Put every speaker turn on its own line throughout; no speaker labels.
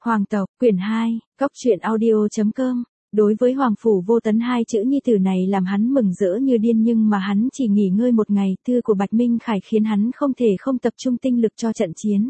Hoàng tộc, quyển 2, Cóc truyện audio.com. Đối với Hoàng Phủ Vô Tấn hai chữ nhi tử này làm hắn mừng rỡ như điên, nhưng mà hắn chỉ nghỉ ngơi một ngày, thư của Bạch Minh Khải khiến hắn không thể không tập trung tinh lực cho trận chiến.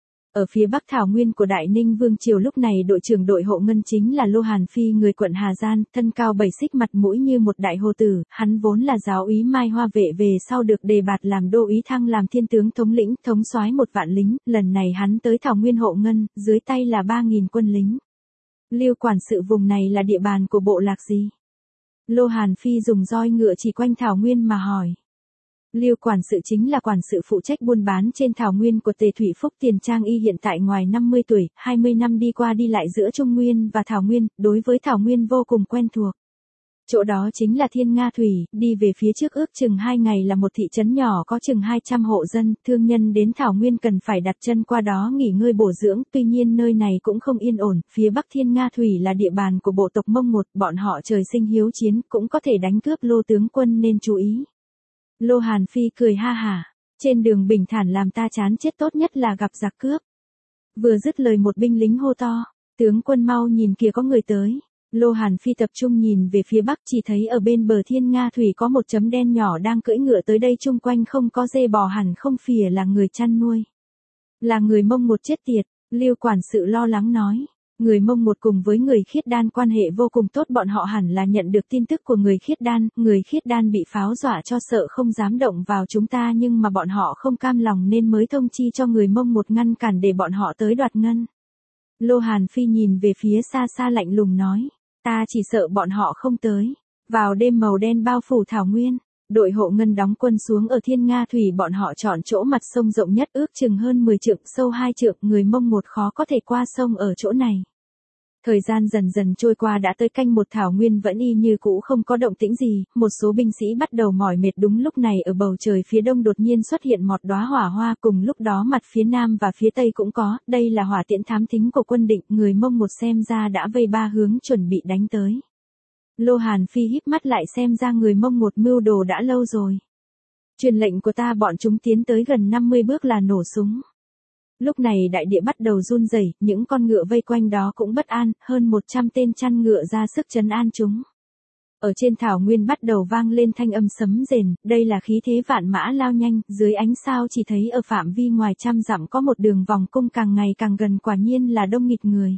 Ở phía bắc thảo nguyên của Đại Ninh Vương Triều lúc này đội trưởng đội hộ ngân chính là Lô Hàn Phi, người quận Hà Giang, thân cao 7 xích, mặt mũi như một đại hồ tử, hắn vốn là giáo úy Mai Hoa vệ, về sau được đề bạt làm đô úy, thăng làm thiên tướng thống lĩnh, thống soái 1 vạn lính, lần này hắn tới thảo nguyên hộ ngân, dưới tay là 3.000 quân lính. Lưu quản sự, vùng này là địa bàn của bộ lạc gì? Lô Hàn Phi dùng roi ngựa chỉ quanh thảo nguyên mà hỏi. Lưu quản sự chính là quản sự phụ trách buôn bán trên thảo nguyên của Tề Thủy Phúc Tiền Trang Y, hiện tại ngoài 50 tuổi, 20 năm đi qua đi lại giữa Trung Nguyên và Thảo Nguyên, đối với Thảo Nguyên vô cùng quen thuộc. Chỗ đó chính là Thiên Nga Thủy, đi về phía trước ước chừng 2 ngày là một thị trấn nhỏ có chừng 200 hộ dân, thương nhân đến Thảo Nguyên cần phải đặt chân qua đó nghỉ ngơi bổ dưỡng, tuy nhiên nơi này cũng không yên ổn, phía bắc Thiên Nga Thủy là địa bàn của bộ tộc Mông Một, bọn họ trời sinh hiếu chiến, cũng có thể đánh cướp, Lô tướng quân nên chú ý. Lô Hàn Phi cười ha hả, trên đường bình thản làm ta chán chết, tốt nhất là gặp giặc cướp. Vừa dứt lời một binh lính hô to, tướng quân mau nhìn kìa, có người tới. Lô Hàn Phi tập trung nhìn về phía bắc, chỉ thấy ở bên bờ Thiên Nga Thủy có một chấm đen nhỏ đang cưỡi ngựa tới đây, chung quanh không có dê bò, hẳn không phìa là người chăn nuôi. Là người Mông Một chết tiệt, Lưu quản sự lo lắng nói. Người Mông Một cùng với người Khiết Đan quan hệ vô cùng tốt, bọn họ hẳn là nhận được tin tức của người Khiết Đan bị pháo dọa cho sợ không dám động vào chúng ta, nhưng mà bọn họ không cam lòng nên mới thông chi cho người Mông Một ngăn cản để bọn họ tới đoạt ngân. Lô Hàn Phi nhìn về phía xa xa lạnh lùng nói, ta chỉ sợ bọn họ không tới. Vào đêm màu đen bao phủ thảo nguyên, đội hộ ngân đóng quân xuống ở Thiên Nga Thủy, bọn họ chọn chỗ mặt sông rộng nhất, ước chừng hơn 10 trượng, sâu 2 trượng, người Mông Một khó có thể qua sông ở chỗ này. Thời gian dần dần trôi qua, đã tới canh 1, thảo nguyên vẫn y như cũ không có động tĩnh gì, một số binh sĩ bắt đầu mỏi mệt. Đúng lúc này ở bầu trời phía đông đột nhiên xuất hiện một đóa hỏa hoa, cùng lúc đó mặt phía nam và phía tây cũng có, đây là hỏa tiễn thám thính của quân địch, người Mông Một xem ra đã vây 3 hướng chuẩn bị đánh tới. Lô Hàn Phi híp mắt lại, xem ra người Mông Một mưu đồ đã lâu rồi. Truyền lệnh của ta, bọn chúng tiến tới gần 50 bước là nổ súng. Lúc này đại địa bắt đầu run rẩy, những con ngựa vây quanh đó cũng bất an, hơn 100 tên chăn ngựa ra sức trấn an chúng. Ở trên thảo nguyên bắt đầu vang lên thanh âm sấm rền, đây là khí thế vạn mã lao nhanh, dưới ánh sao chỉ thấy ở phạm vi ngoài trăm dặm có một đường vòng cung càng ngày càng gần, quả nhiên là đông nghịt người.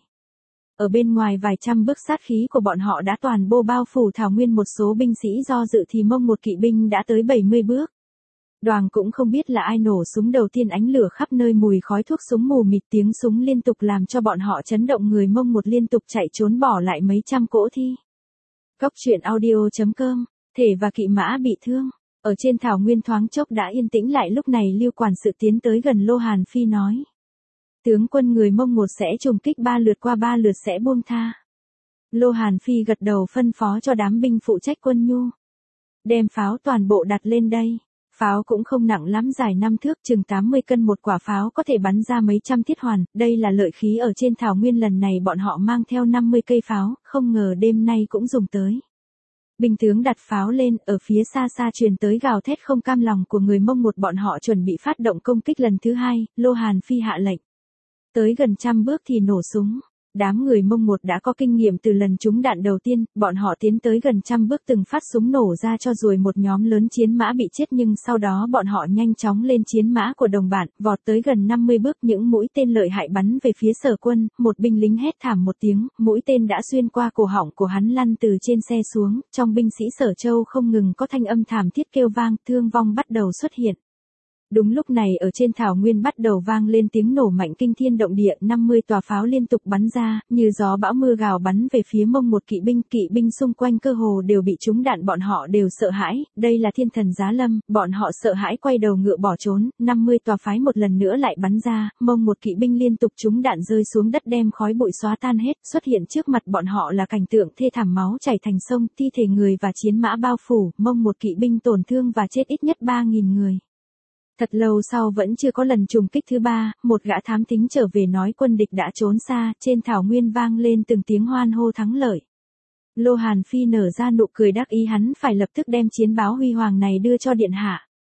Ở bên ngoài vài trăm bước, sát khí của bọn họ đã toàn bộ bao phủ thảo nguyên, một số binh sĩ do dự thì Mông Một kỵ binh đã tới 70 bước. Đoàn cũng không biết là ai nổ súng đầu tiên, ánh lửa khắp nơi, mùi khói thuốc súng mù mịt, tiếng súng liên tục làm cho bọn họ chấn động, người Mông Một liên tục chạy trốn, bỏ lại mấy trăm cỗ thi. Cóc truyện audio.com, thể và kỵ mã bị thương. Ở trên thảo nguyên thoáng chốc đã yên tĩnh lại, lúc này Lưu quản sự tiến tới gần Lô Hàn Phi nói. Tướng quân, người Mông Một sẽ trùng kích 3 lượt, qua 3 lượt sẽ buông tha. Lô Hàn Phi gật đầu phân phó cho đám binh phụ trách quân nhu. Đem pháo toàn bộ đặt lên đây. Pháo cũng không nặng lắm, dài 5 thước, chừng 80 cân một quả pháo, có thể bắn ra mấy trăm thiết hoàn, đây là lợi khí ở trên thảo nguyên, lần này bọn họ mang theo 50 cây pháo, không ngờ đêm nay cũng dùng tới. Binh tướng đặt pháo lên, ở phía xa xa truyền tới gào thét không cam lòng của người Mông Một, bọn họ chuẩn bị phát động công kích lần thứ 2, Lô Hàn Phi hạ lệnh. Tới gần trăm bước thì nổ súng. Đám người Mông Một đã có kinh nghiệm từ lần trúng đạn đầu tiên, bọn họ tiến tới gần trăm bước từng phát súng nổ ra cho rồi một nhóm lớn chiến mã bị chết, nhưng sau đó bọn họ nhanh chóng lên chiến mã của đồng bạn, vọt tới gần 50 bước, những mũi tên lợi hại bắn về phía Sở Quân, một binh lính hét thảm một tiếng, mũi tên đã xuyên qua cổ họng của hắn, lăn từ trên xe xuống, trong binh sĩ Sở Châu không ngừng có thanh âm thảm thiết kêu vang, thương vong bắt đầu xuất hiện. Đúng lúc này ở trên thảo nguyên bắt đầu vang lên tiếng nổ mạnh kinh thiên động địa, 50 tòa pháo liên tục bắn ra, như gió bão mưa gào bắn về phía Mông Một kỵ binh xung quanh cơ hồ đều bị trúng đạn, bọn họ đều sợ hãi, đây là thiên thần giá lâm, bọn họ sợ hãi quay đầu ngựa bỏ trốn, 50 tòa pháo một lần nữa lại bắn ra, Mông Một kỵ binh liên tục trúng đạn rơi xuống đất, đem khói bụi xóa tan hết, xuất hiện trước mặt bọn họ là cảnh tượng thê thảm, máu chảy thành sông, thi thể người và chiến mã bao phủ, Mông Một kỵ binh tổn thương và chết ít nhất 3.000 người. Thật lâu sau vẫn chưa có lần trùng kích thứ 3, một gã thám thính trở về nói quân địch đã trốn xa, trên thảo nguyên vang lên từng tiếng hoan hô thắng lợi. Lô Hàn Phi nở ra nụ cười đắc ý, hắn phải lập tức đem chiến báo huy hoàng này đưa cho điện hạ.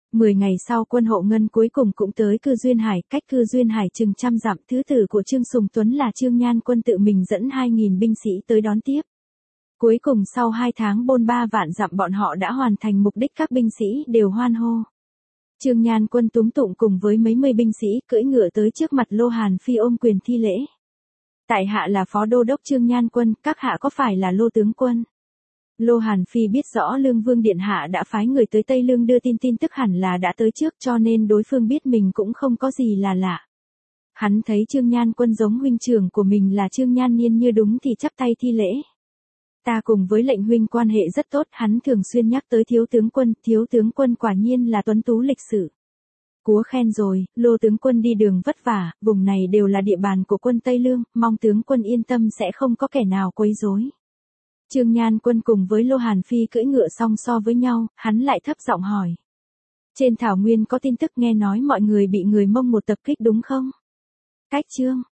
10 ngày sau quân hộ ngân cuối cùng cũng tới Cư Duyên Hải, cách Cư Duyên Hải chừng trăm dặm, thứ tử của Trương Sùng Tuấn là Trương Nhan Quân tự mình dẫn 2.000 binh sĩ tới đón tiếp. Cuối cùng sau 2 tháng bôn ba vạn dặm bọn họ đã hoàn thành mục đích, các binh sĩ đều hoan hô. Trương Nhan Quân túm tụng cùng với mấy mươi binh sĩ cưỡi ngựa tới trước mặt Lô Hàn Phi ôm quyền thi lễ. Tại hạ là phó đô đốc Trương Nhan Quân, các hạ có phải là Lô tướng quân? Lô Hàn Phi biết rõ Lương Vương Điện Hạ đã phái người tới Tây Lương đưa tin tức hẳn là đã tới trước, cho nên đối phương biết mình cũng không có gì là lạ. Hắn thấy Trương Nhan Quân giống huynh trưởng của mình là Trương Nhan Niên như đúng thì chắp tay thi lễ. Ta cùng với lệnh huynh quan hệ rất tốt, hắn thường xuyên nhắc tới thiếu tướng quân quả nhiên là tuấn tú lịch sự. Cúa khen rồi, Lô tướng quân đi đường vất vả, vùng này đều là địa bàn của quân Tây Lương, mong tướng quân yên tâm sẽ không có kẻ nào quấy rối. Trương Nhan Quân cùng với Lô Hàn Phi cưỡi ngựa song so với nhau, hắn lại thấp giọng hỏi. Trên thảo nguyên có tin tức nghe nói mọi người bị người Mông một tập kích đúng không? Cách Trương